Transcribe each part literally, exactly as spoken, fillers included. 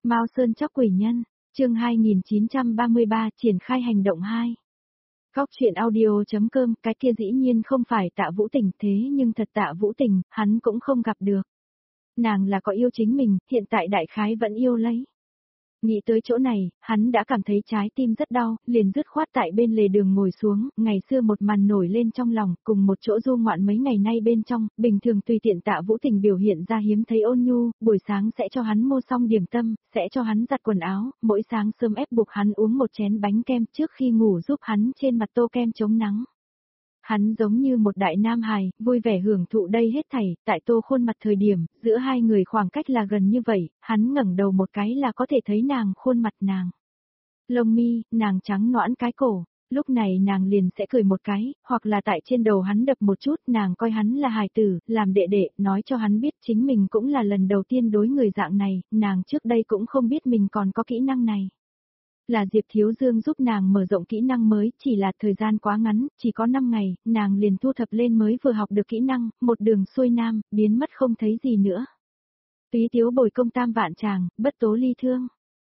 Mao Sơn chóc quỷ nhân, chương hai nghìn chín trăm ba mươi ba triển khai hành động hai. Cóc truyện audio.com, cái kia dĩ nhiên không phải Tạ Vũ Tình, thế nhưng thật Tạ Vũ Tình, hắn cũng không gặp được. Nàng là có yêu chính mình, hiện tại đại khái vẫn yêu lấy. Nghĩ tới chỗ này, hắn đã cảm thấy trái tim rất đau, liền dứt khoát tại bên lề đường ngồi xuống, ngày xưa một màn nổi lên trong lòng, cùng một chỗ du ngoạn mấy ngày nay bên trong, bình thường tùy tiện Tạ Vũ Tình biểu hiện ra hiếm thấy ôn nhu, buổi sáng sẽ cho hắn mua xong điểm tâm, sẽ cho hắn giặt quần áo, mỗi sáng sớm ép buộc hắn uống một chén bánh kem trước khi ngủ giúp hắn trên mặt tô kem chống nắng. Hắn giống như một đại nam hài, vui vẻ hưởng thụ đây hết thảy, tại tô khuôn mặt thời điểm, giữa hai người khoảng cách là gần như vậy, hắn ngẩng đầu một cái là có thể thấy nàng khuôn mặt nàng. Lông mi, nàng trắng nõn cái cổ, lúc này nàng liền sẽ cười một cái, hoặc là tại trên đầu hắn đập một chút, nàng coi hắn là hài tử, làm đệ đệ, nói cho hắn biết chính mình cũng là lần đầu tiên đối người dạng này, nàng trước đây cũng không biết mình còn có kỹ năng này. Là Diệp Thiếu Dương giúp nàng mở rộng kỹ năng mới, chỉ là thời gian quá ngắn, chỉ có năm ngày, nàng liền thu thập lên mới vừa học được kỹ năng, một đường xuôi nam, biến mất không thấy gì nữa. Túy tiếu bồi công tam vạn tràng, bất tố ly thương.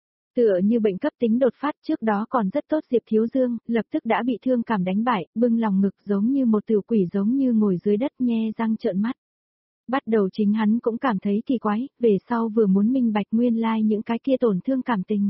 Tựa như bệnh cấp tính đột phát trước đó còn rất tốt Diệp Thiếu Dương, lập tức đã bị thương cảm đánh bại, bưng lòng ngực giống như một tiểu quỷ giống như ngồi dưới đất nhe răng trợn mắt. Bắt đầu chính hắn cũng cảm thấy kỳ quái, về sau vừa muốn minh bạch nguyên lai like những cái kia tổn thương cảm tình.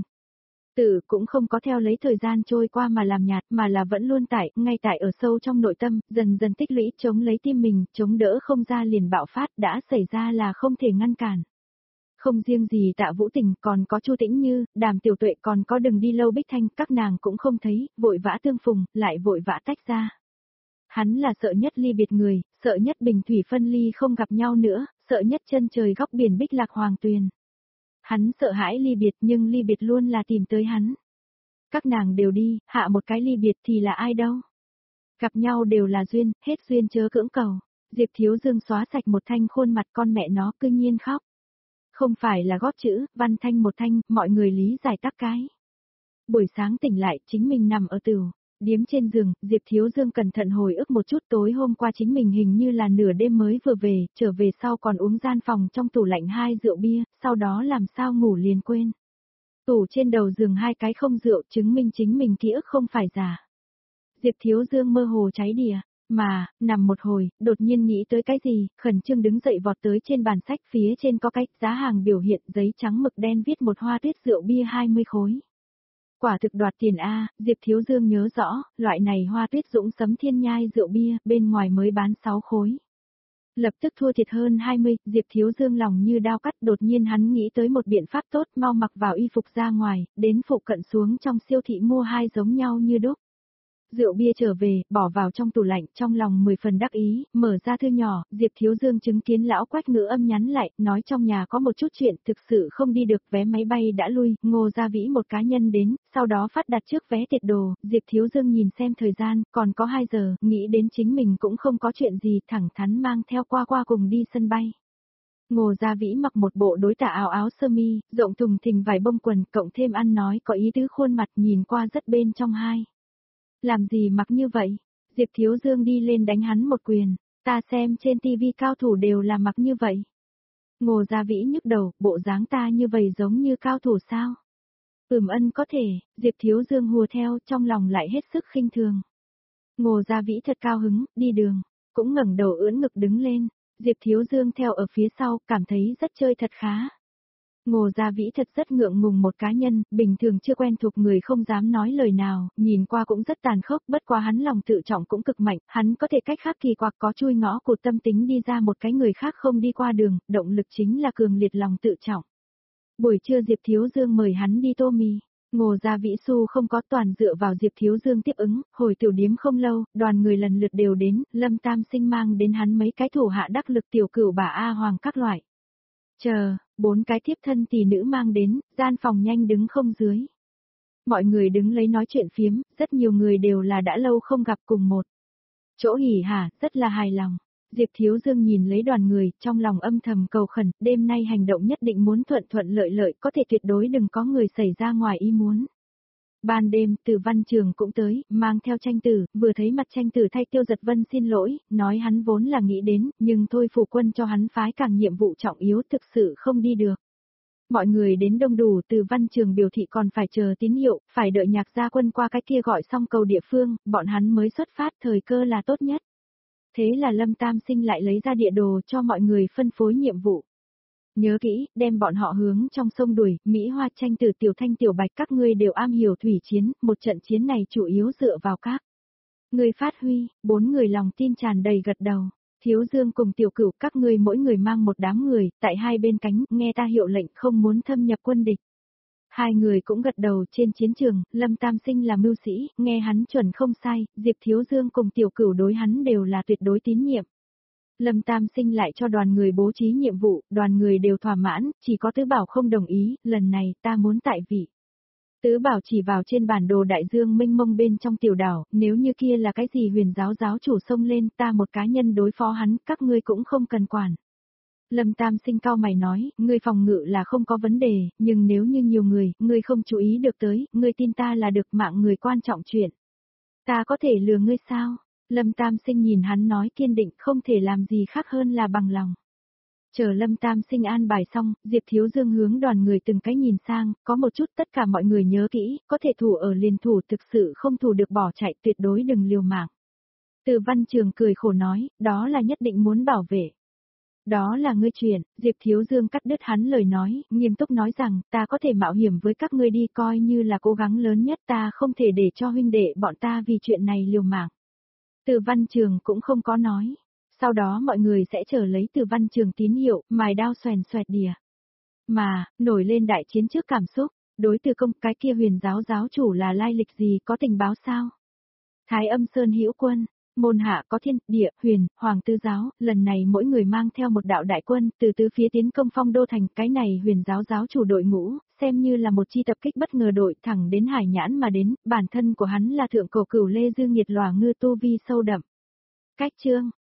Tử cũng không có theo lấy thời gian trôi qua mà làm nhạt mà là vẫn luôn tại, ngay tại ở sâu trong nội tâm, dần dần tích lũy chống lấy tim mình, chống đỡ không ra liền bạo phát đã xảy ra là không thể ngăn cản. Không riêng gì Tạ Vũ Tình còn có Chu Tĩnh Như, Đàm Tiểu Tuệ còn có Đừng Đi Lâu Bích Thanh, các nàng cũng không thấy, vội vã tương phùng, lại vội vã tách ra. Hắn là sợ nhất ly biệt người, sợ nhất bình thủy phân ly không gặp nhau nữa, sợ nhất chân trời góc biển bích lạc hoàng tuyền. Hắn sợ hãi ly biệt nhưng ly biệt luôn là tìm tới hắn. Các nàng đều đi, hạ một cái ly biệt thì là ai đâu. Gặp nhau đều là duyên, hết duyên chớ cưỡng cầu. Diệp Thiếu Dương xóa sạch một thanh khuôn mặt con mẹ nó cư nhiên khóc. Không phải là góp chữ, văn thanh một thanh, mọi người lý giải tắc cái. Buổi sáng tỉnh lại, chính mình nằm ở tửu điếm trên giường, Diệp Thiếu Dương cẩn thận hồi ức một chút tối hôm qua chính mình hình như là nửa đêm mới vừa về, trở về sau còn uống gian phòng trong tủ lạnh hai rượu bia, sau đó làm sao ngủ liền quên. Tủ trên đầu giường hai cái không rượu chứng minh chính mình ký ức không phải giả. Diệp Thiếu Dương mơ hồ cháy đìa, mà, nằm một hồi, đột nhiên nghĩ tới cái gì, khẩn trương đứng dậy vọt tới trên bàn sách phía trên có cái giá hàng biểu hiện giấy trắng mực đen viết một hoa tuyết rượu bia hai mươi khối. Quả thực đoạt tiền A, Diệp Thiếu Dương nhớ rõ, loại này hoa tuyết dũng sấm thiên nhai rượu bia, bên ngoài mới bán sáu khối. Lập tức thua thiệt hơn hai mươi, Diệp Thiếu Dương lòng như đao cắt, đột nhiên hắn nghĩ tới một biện pháp tốt, mau mặc vào y phục ra ngoài, đến phụ cận xuống trong siêu thị mua hai giống nhau như đúc. Rượu bia trở về, bỏ vào trong tủ lạnh, trong lòng mười phần đắc ý, mở ra thư nhỏ, Diệp Thiếu Dương chứng kiến lão Quách Ngữ Âm nhắn lại, nói trong nhà có một chút chuyện, thực sự không đi được, vé máy bay đã lui, Ngô Gia Vĩ một cá nhân đến, sau đó phát đặt trước vé tiệt đồ, Diệp Thiếu Dương nhìn xem thời gian, còn có hai giờ, nghĩ đến chính mình cũng không có chuyện gì, thẳng thắn mang theo qua qua cùng đi sân bay. Ngô Gia Vĩ mặc một bộ đối tả áo áo sơ mi, rộng thùng thình vải bông quần, cộng thêm ăn nói có ý tứ khuôn mặt nhìn qua rất bên trong hai. Làm gì mặc như vậy? Diệp Thiếu Dương đi lên đánh hắn một quyền, ta xem trên tivi cao thủ đều là mặc như vậy. Ngô Gia Vĩ nhức đầu, bộ dáng ta như vậy giống như cao thủ sao? Ừm ân có thể, Diệp Thiếu Dương hùa theo trong lòng lại hết sức khinh thường. Ngô Gia Vĩ thật cao hứng, đi đường, cũng ngẩng đầu ưỡn ngực đứng lên, Diệp Thiếu Dương theo ở phía sau, cảm thấy rất chơi thật khá. Ngô Gia Vĩ thật rất ngượng ngùng một cá nhân, bình thường chưa quen thuộc người không dám nói lời nào, nhìn qua cũng rất tàn khốc, bất quá hắn lòng tự trọng cũng cực mạnh, hắn có thể cách khác kỳ quặc có chui ngõ cụt tâm tính đi ra một cái người khác không đi qua đường, động lực chính là cường liệt lòng tự trọng. Buổi trưa Diệp Thiếu Dương mời hắn đi tô mì, Ngô Gia Vĩ Xu không có toàn dựa vào Diệp Thiếu Dương tiếp ứng, hồi tiểu điếm không lâu, đoàn người lần lượt đều đến, Lâm Tam Sinh mang đến hắn mấy cái thủ hạ đắc lực tiểu cửu bà A Hoàng các loại. Chờ, bốn cái tiếp thân tỷ nữ mang đến, gian phòng nhanh đứng không dưới. Mọi người đứng lấy nói chuyện phiếm, rất nhiều người đều là đã lâu không gặp cùng một chỗ hỉ hả, rất là hài lòng. Diệp Thiếu Dương nhìn lấy đoàn người, trong lòng âm thầm cầu khẩn, đêm nay hành động nhất định muốn thuận thuận lợi lợi, có thể tuyệt đối đừng có người xảy ra ngoài ý muốn. Ban đêm, Từ Văn Trường cũng tới, mang theo Tranh Tử, vừa thấy mặt Tranh Tử thay Tiêu Giật Vân xin lỗi, nói hắn vốn là nghĩ đến, nhưng thôi phủ quân cho hắn phái càng nhiệm vụ trọng yếu thực sự không đi được. Mọi người đến đông đủ, Từ Văn Trường biểu thị còn phải chờ tín hiệu, phải đợi Nhạc Gia Quân qua cái kia gọi xong cầu địa phương, bọn hắn mới xuất phát, thời cơ là tốt nhất. Thế là Lâm Tam Sinh lại lấy ra địa đồ cho mọi người phân phối nhiệm vụ. Nhớ kỹ, đem bọn họ hướng trong sông đuổi, Mỹ Hoa Tranh Tử, Tiểu Thanh, Tiểu Bạch các ngươi đều am hiểu thủy chiến, một trận chiến này chủ yếu dựa vào các ngươi phát huy. Bốn người lòng tin tràn đầy gật đầu. Thiếu Dương cùng Tiểu Cửu, các ngươi mỗi người mang một đám người, tại hai bên cánh, nghe ta hiệu lệnh, không muốn thâm nhập quân địch. Hai người cũng gật đầu. Trên chiến trường, Lâm Tam Sinh là mưu sĩ, nghe hắn chuẩn không sai, Diệp Thiếu Dương cùng Tiểu Cửu đối hắn đều là tuyệt đối tín nhiệm. Lâm Tam Sinh lại cho đoàn người bố trí nhiệm vụ, đoàn người đều thỏa mãn, chỉ có Tứ Bảo không đồng ý, lần này ta muốn tại vị. Tứ Bảo chỉ vào trên bản đồ đại dương mênh mông bên trong tiểu đảo, nếu như kia là cái gì huyền giáo giáo chủ xông lên, ta một cá nhân đối phó hắn, các ngươi cũng không cần quản. Lâm Tam Sinh cao mày nói, ngươi phòng ngự là không có vấn đề, nhưng nếu như nhiều người, ngươi không chú ý được tới, ngươi tin ta là được, mạng người quan trọng chuyện. Ta có thể lừa ngươi sao? Lâm Tam Sinh nhìn hắn nói kiên định, không thể làm gì khác hơn là bằng lòng. Chờ Lâm Tam Sinh an bài xong, Diệp Thiếu Dương hướng đoàn người từng cái nhìn sang, có một chút tất cả mọi người nhớ kỹ, có thể thủ ở liền thủ, thực sự không thủ được bỏ chạy, tuyệt đối đừng liều mạng. Từ Văn Trường cười khổ nói, đó là nhất định muốn bảo vệ. Đó là ngươi chuyện, Diệp Thiếu Dương cắt đứt hắn lời nói, nghiêm túc nói rằng, ta có thể mạo hiểm với các ngươi đi, coi như là cố gắng lớn nhất, ta không thể để cho huynh đệ bọn ta vì chuyện này liều mạng. Từ Văn Trường cũng không có nói. Sau đó mọi người sẽ chờ lấy Từ Văn Trường tín hiệu, mài đao xoèn xoẹt đìa. Mà, nổi lên đại chiến trước cảm xúc, đối Từ Công, cái kia huyền giáo giáo chủ là lai lịch gì, có tình báo sao? Thái Âm Sơn Hữu Quân, môn hạ có thiên, địa, huyền, hoàng tư giáo, lần này mỗi người mang theo một đạo đại quân, từ tứ phía tiến công Phong Đô Thành, cái này huyền giáo giáo chủ đội ngũ, xem như là một chi tập kích bất ngờ đội thẳng đến Hải Nhãn mà đến, bản thân của hắn là thượng cổ cửu Lê Dương Nhiệt Lòa Ngư tu vi sâu đậm. Cách chương